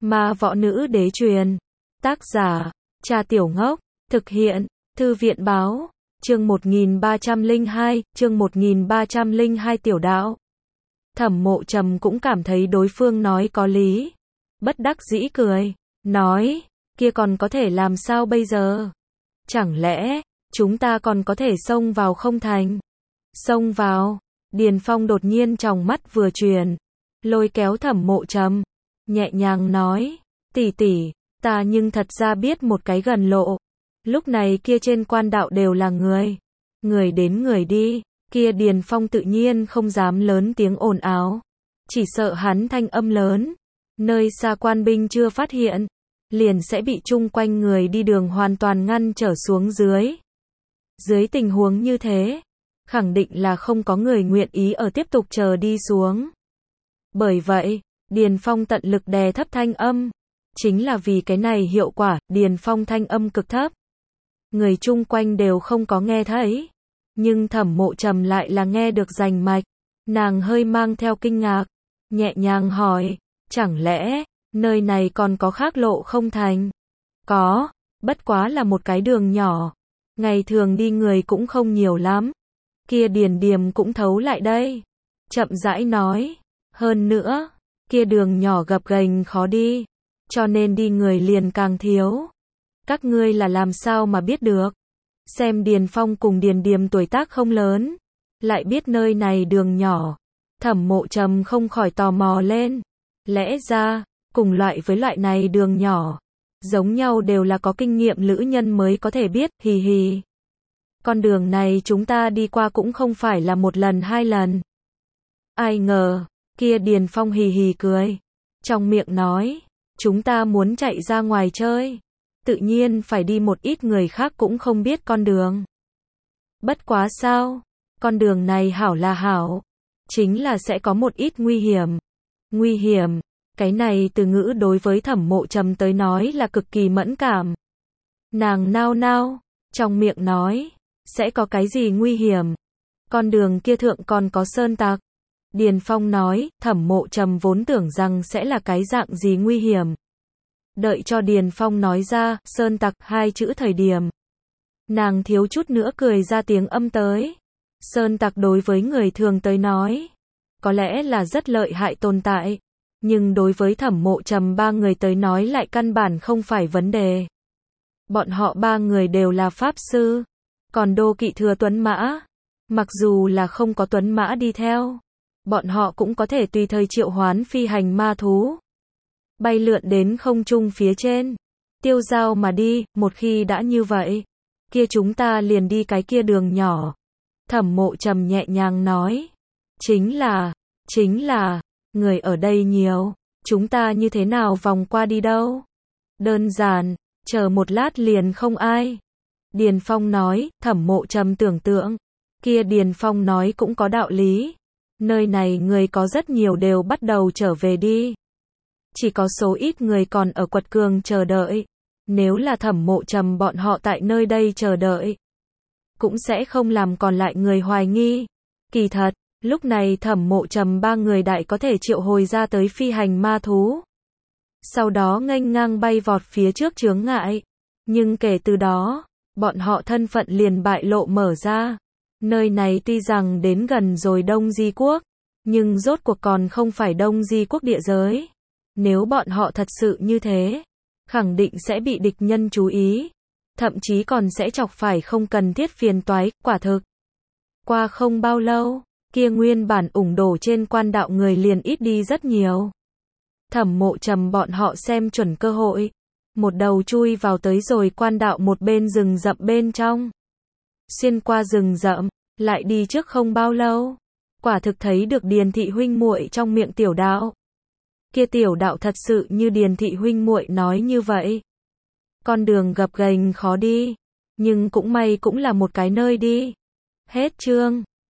Ma võ nữ đế truyền. Tác giả, Trà Tiểu Ngốc. Thực hiện, Thư viện báo. Chương 1302, chương 1302 Tiểu đạo. Thẩm Mộ Trầm cũng cảm thấy đối phương nói có lý. Bất đắc dĩ cười, nói, kia còn có thể làm sao bây giờ? Chẳng lẽ, chúng ta còn có thể xông vào không thành? Xông vào, Điền Phong đột nhiên tròng mắt vừa chuyển, lôi kéo Thẩm Mộ Trầm, nhẹ nhàng nói, tỷ tỷ, ta nhưng thật ra biết một cái gần lộ. Lúc này kia trên quan đạo đều là người. Người đến người đi, kia Điền Phong tự nhiên không dám lớn tiếng ồn ào. Chỉ sợ hắn thanh âm lớn, nơi xa quan binh chưa phát hiện, liền sẽ bị chung quanh người đi đường hoàn toàn ngăn trở xuống dưới. Dưới tình huống như thế, khẳng định là không có người nguyện ý ở tiếp tục chờ đi xuống. Bởi vậy, Điền Phong tận lực đè thấp thanh âm. Chính là vì cái này hiệu quả, Điền Phong thanh âm cực thấp. Người chung quanh đều không có nghe thấy. Nhưng Thẩm Mộ Trầm lại là nghe được rành mạch. Nàng hơi mang theo kinh ngạc, nhẹ nhàng hỏi, chẳng lẽ, nơi này còn có khác lộ không thành? Có, bất quá là một cái đường nhỏ. Ngày thường đi người cũng không nhiều lắm. Kia Điền Điềm cũng thấu lại đây. Chậm rãi nói, hơn nữa, kia đường nhỏ gập ghềnh khó đi. Cho nên đi người liền càng thiếu. Các ngươi là làm sao mà biết được? Xem Điền Phong cùng Điền Điềm tuổi tác không lớn, lại biết nơi này đường nhỏ. Thẩm Mộ Trầm không khỏi tò mò lên. Lẽ ra, cùng loại với loại này đường nhỏ, giống nhau đều là có kinh nghiệm lữ nhân mới có thể biết, hì hì. Con đường này chúng ta đi qua cũng không phải là một lần hai lần. Ai ngờ, kia Điền Phong hì hì cười, trong miệng nói, chúng ta muốn chạy ra ngoài chơi, tự nhiên phải đi một ít người khác cũng không biết con đường. Bất quá sao, con đường này hảo là hảo, chính là sẽ có một ít nguy hiểm. Nguy hiểm, cái này từ ngữ đối với Thẩm Mộ Trầm tới nói là cực kỳ mẫn cảm. Nàng nao nao, trong miệng nói, sẽ có cái gì nguy hiểm? Con đường kia thượng còn có sơn tặc. Điền Phong nói, Thẩm Mộ Trầm vốn tưởng rằng sẽ là cái dạng gì nguy hiểm. Đợi cho Điền Phong nói ra, sơn tặc hai chữ thời điểm. Nàng thiếu chút nữa cười ra tiếng âm tới. Sơn tặc đối với người thường tới nói, có lẽ là rất lợi hại tồn tại. Nhưng đối với Thẩm Mộ Trầm ba người tới nói lại căn bản không phải vấn đề. Bọn họ ba người đều là pháp sư. Còn đô kỵ thừa tuấn mã. Mặc dù là không có tuấn mã đi theo, bọn họ cũng có thể tùy thời triệu hoán phi hành ma thú. Bay lượn đến không trung phía trên. Tiêu dao mà đi, một khi đã như vậy. Kia chúng ta liền đi cái kia đường nhỏ. Thẩm Mộ Trầm nhẹ nhàng nói. Chính là, người ở đây nhiều. Chúng ta như thế nào vòng qua đi đâu? Đơn giản, chờ một lát liền không ai. Điền Phong nói, Thẩm Mộ Trầm tưởng tượng. Kia Điền Phong nói cũng có đạo lý. Nơi này người có rất nhiều đều bắt đầu trở về đi. Chỉ có số ít người còn ở quật cường chờ đợi. Nếu là Thẩm Mộ Trầm bọn họ tại nơi đây chờ đợi, cũng sẽ không làm còn lại người hoài nghi. Kỳ thật, lúc này Thẩm Mộ Trầm ba người đại có thể triệu hồi ra tới phi hành ma thú. Sau đó nghênh ngang bay vọt phía trước chướng ngại. Nhưng kể từ đó, bọn họ thân phận liền bại lộ mở ra. Nơi này tuy rằng đến gần rồi Đông Di Quốc, nhưng rốt cuộc còn không phải Đông Di Quốc địa giới. Nếu bọn họ thật sự như thế, khẳng định sẽ bị địch nhân chú ý. Thậm chí còn sẽ chọc phải không cần thiết phiền toái, quả thực. Qua không bao lâu, kia nguyên bản ủng đổ trên quan đạo người liền ít đi rất nhiều. Thẩm Mộ Trầm bọn họ xem chuẩn cơ hội. Một đầu chui vào tới rồi quan đạo một bên rừng rậm bên trong. Xuyên qua rừng rậm, lại đi trước không bao lâu. Quả thực thấy được Điền thị huynh muội trong miệng tiểu đạo. Kia tiểu đạo thật sự như Điền thị huynh muội nói như vậy. Con đường gập ghềnh khó đi, nhưng cũng may cũng là một cái nơi đi. Hết chương.